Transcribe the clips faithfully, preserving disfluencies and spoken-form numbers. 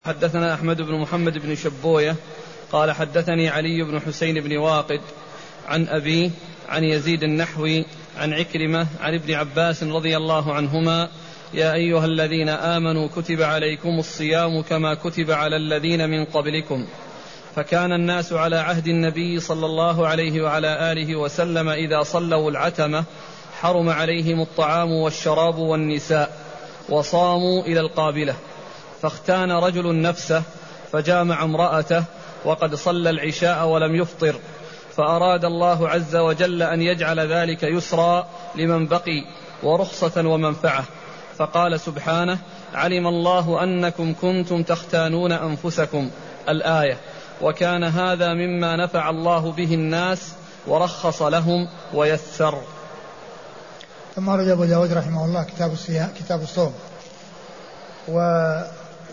حدثنا أحمد بن محمد بن شبوية قال حدثني علي بن حسين بن واقد عن أبيه عن يزيد النحوي عن عكرمة عن ابن عباس رضي الله عنهما: يا أيها الذين آمنوا كتب عليكم الصيام كما كتب على الذين من قبلكم. فكان الناس على عهد النبي صلى الله عليه وعلى آله وسلم إذا صلوا العتمة حرم عليهم الطعام والشراب والنساء وصاموا إلى القابلة. فاختان رجل نفسه فجامع امرأته وقد صلى العشاء ولم يفطر، فأراد الله عز وجل أن يجعل ذلك يسرا لمن بقي ورخصة ومنفعة، فقال سبحانه: علم الله أنكم كنتم تختانون أنفسكم، الآية. وكان هذا مما نفع الله به الناس ورخص لهم ويسر. ثم رد أبو داود رحمه الله كتاب الصيام كتاب الصوم. وأبو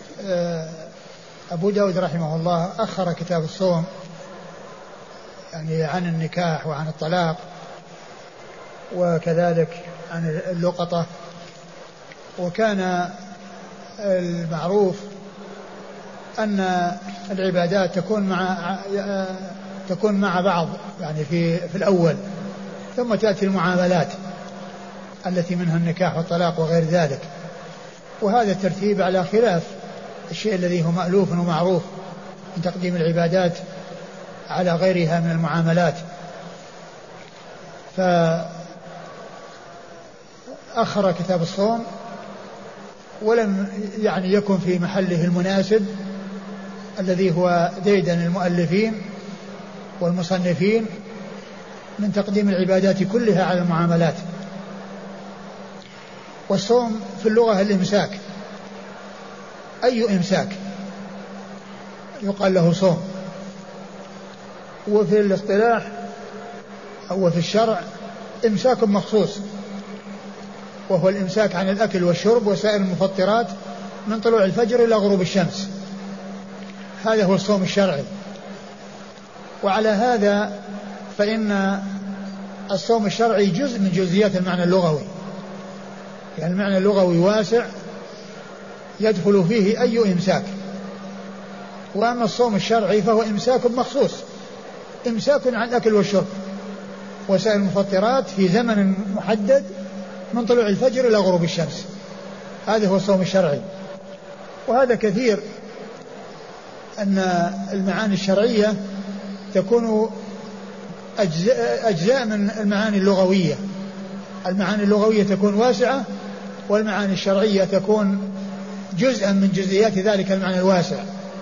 داود رحمه الله أخر كتاب الصوم يعني عن النكاح وعن الطلاق وكذلك عن اللقطة. وكان المعروف أن العبادات تكون مع تكون مع بعض يعني في في الأول، ثم تأتي المعاملات التي منها النكاح والطلاق وغير ذلك. وهذا الترتيب على خلاف الشيء الذي هو مألوف ومعروف من تقديم العبادات على غيرها من المعاملات. فأخر كتاب الصوم ولم يعني يكن في محله المناسب الذي هو ديدن المؤلفين والمصنفين من تقديم العبادات كلها على المعاملات. والصوم في اللغة الإمساك، أي إمساك يقال له صوم. وفي الاصطلاح أو في الشرع إمساك مخصوص، وهو الإمساك عن الأكل والشرب وسائر المفطرات من طلوع الفجر إلى غروب الشمس. هذا هو الصوم الشرعي. وعلى هذا فإن الصوم الشرعي جزء من جزئيات المعنى اللغوي، يعني المعنى اللغوي واسع يدخل فيه أي إمساك. وأما الصوم الشرعي فهو إمساك مخصوص، إمساك عن الأكل والشرب وسائر المفطرات في زمن محدد من طلوع الفجر إلى غروب الشمس. هذا هو الصوم الشرعي. وهذا كثير أن المعاني الشرعية تكون أجزاء, أجزاء من المعاني اللغوية. المعاني اللغوية تكون واسعة، والمعاني الشرعية تكون جزءا من جزئيات ذلك المعنى الواسع.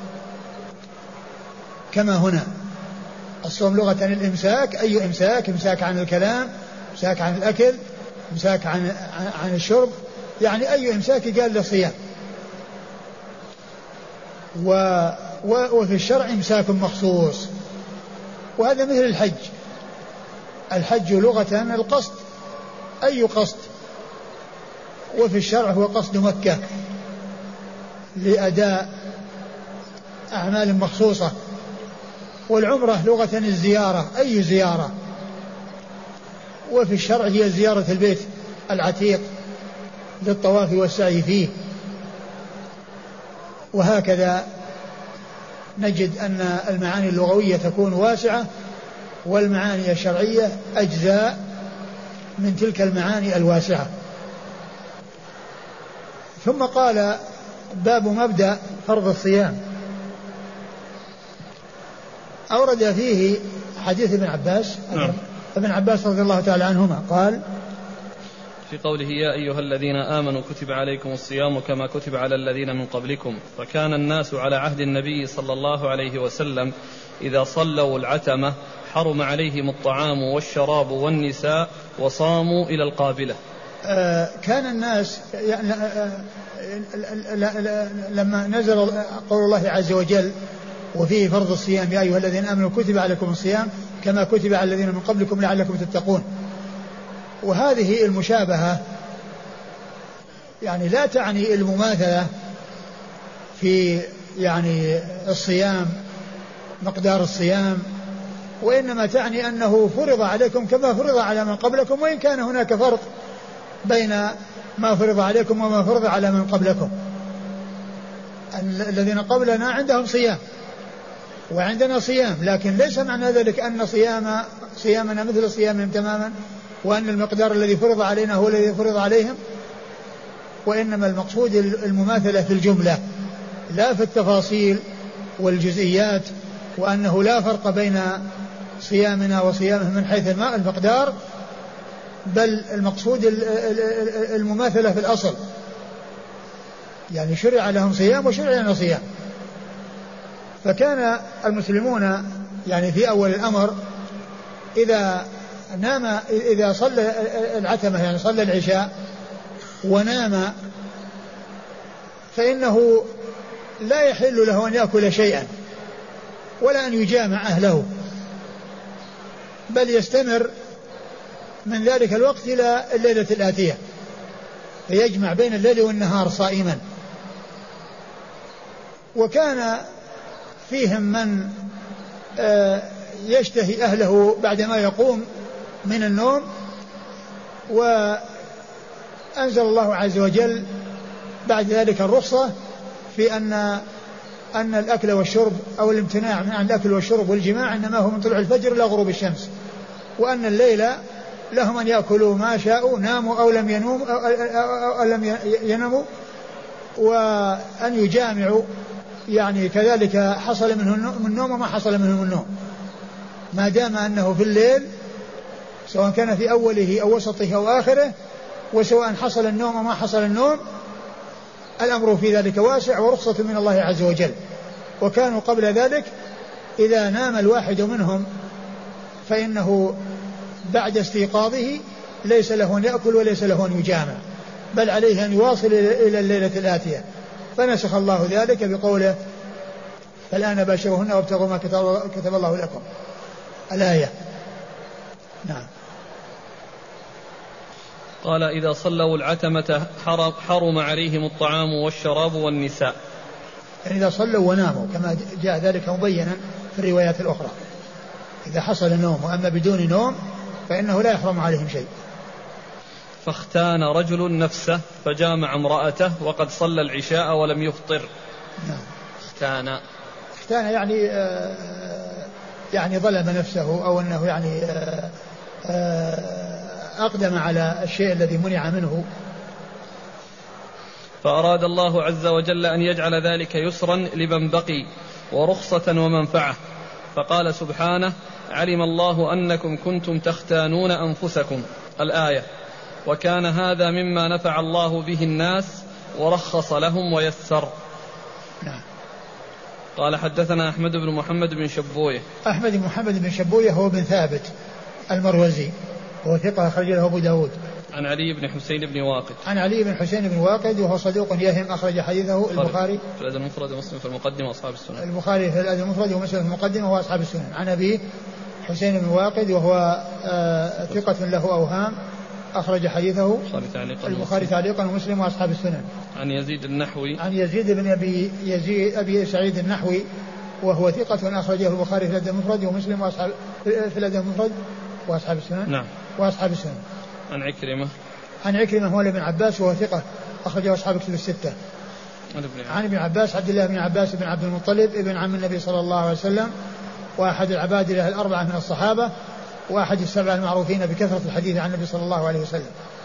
كما هنا الصوم لغة الإمساك، أي إمساك، إمساك عن الكلام، إمساك عن الأكل، إمساك عن, عن الشرب، يعني أي إمساك قال للصيام. و وفي الشرع إمساك مخصوص. وهذا مثل الحج. الحج لغة القصد، أي قصد، وفي الشرع هو قصد مكة لأداء أعمال مخصوصة. والعمرة لغة الزيارة، أي زيارة، وفي الشرع هي زيارة البيت العتيق للطواف والسعي فيه. وهكذا نجد أن المعاني اللغوية تكون واسعة، والمعاني الشرعية أجزاء من تلك المعاني الواسعة. ثم قال: باب مبدأ فرض الصيام. أورد فيه حديث ابن عباس. نعم. ابن عباس رضي الله تعالى عنهما قال في قوله: يا أيها الذين آمنوا كتب عليكم الصيام كما كتب على الذين من قبلكم. فكان الناس على عهد النبي صلى الله عليه وسلم إذا صلوا العتمة حرم عليهم الطعام والشراب والنساء وصاموا إلى القابلة. آه كان الناس يعني آه لما نزل قول الله عز وجل وفيه فرض الصيام يا أيها الذين آمنوا كتب عليكم الصيام كما كتب على الذين من قبلكم لعلكم تتقون. وهذه المشابهة يعني لا تعني المماثلة في يعني الصيام مقدار الصيام، وإنما تعني أنه فرض عليكم كما فرض على من قبلكم، وإن كان هناك فرق بين ما فرض عليكم وما فرض على من قبلكم. الذين قبلنا عندهم صيام وعندنا صيام، لكن ليس معنى ذلك أن صيام صيامنا مثل صيامهم تماما، وأن المقدار الذي فرض علينا هو الذي فرض عليهم، وإنما المقصود المماثلة في الجملة لا في التفاصيل والجزئيات، وأنه لا فرق بين صيامنا وصيامهم من حيث المقدار، بل المقصود المماثلة في الأصل، يعني شرع لهم صيام وشرع لنا صيام. فكان المسلمون يعني في أول الأمر إذا نام إذا صلى العتمة يعني صلى العشاء ونام فإنه لا يحل له أن يأكل شيئا ولا أن يجامع أهله، بل يستمر من ذلك الوقت إلى الليلة الآتية، فيجمع بين الليل والنهار صائما. وكان فيهم من يشتهي أهله بعدما يقوم من النوم، وأنزل الله عز وجل بعد ذلك الرخصة في أن أن الأكل والشرب أو الامتناع عن الأكل والشرب والجماع إنما هو من طلوع الفجر إلى غروب الشمس، وأن الليل لهم أن يأكلوا ما شاءوا ناموا أو لم ينوموا أو, أو, أو لم يناموا، وأن يجامعوا يعني كذلك حصل منه النوم وما حصل منه النوم، ما دام أنه في الليل سواء كان في أوله أو وسطه أو آخره، وسواء حصل النوم وما حصل النوم، الأمر في ذلك واسع ورخصة من الله عز وجل. وكانوا قبل ذلك إذا نام الواحد منهم فإنه بعد استيقاظه ليس له أن يأكل وليس له أن يجامع، بل عليه أن يواصل إلى الليلة الآتية. فنسخ الله ذلك بقوله فالآن باشروهن وابتغوا ما كتب الله لكم، الآية. نعم. قال إذا صلوا العتمة حرم عليهم الطعام والشراب والنساء، يعني إذا صلوا وناموا كما جاء ذلك مبينا في الروايات الأخرى، إذا حصل النوم، وأما بدون نوم فإنه لا يحرم عليهم شيء. فاختان رجل نفسه فجامع امرأته وقد صلى العشاء ولم يفطر. نعم. اختان اختان يعني آه يعني ظلم نفسه، أو أنه يعني آه آه أقدم على الشيء الذي منع منه. فأراد الله عز وجل أن يجعل ذلك يسرا لمن بقي ورخصة ومنفعة، فقال سبحانه علم الله أنكم كنتم تختانون أنفسكم، الآية. وكان هذا مما نفع الله به الناس ورخص لهم ويسر. نعم. قال حدثنا أحمد بن محمد بن شبويه. أحمد بن محمد بن شبويه هو بن ثابت المروزي، هو ثقة أخرج له أبو داود. عن علي بن حسين بن واقد. عن علي بن حسين بن واقد وهو صدوق يهم، أخرج حديثه البخاري في الأدب المفرد ومسلم في المقدمة وأصحاب السنن. البخاري في الأدب المفرد ومسلم في المقدمة وأصحاب السنن. عن أبيه حسين بن واقد وهو آه ثقة له أوهام، أخرج حديثه البخاري تعليقا ومسلم وأصحاب السنن. عن يزيد النحوي. عن يزيد بن أبي يزيد أبي سعيد النحوي وهو ثقة أخرجه البخاري في الأدب المفرد ومسلم وأصحاب في الأدب المفرد وأصحاب السنن. نعم. وأصحاب السنن. عن عكرمة. عن عكرمة هو ابن عباس وهو ثقة أخرجه أصحاب الكتب الستة. عن ابن عباس عبد الله بن عباس بن عبد المطلب ابن عم النبي صلى الله عليه وسلم، وأحد العباد له الأربعة من الصحابة، وأحد السبعة المعروفين بكثرة الحديث عن النبي صلى الله عليه وسلم.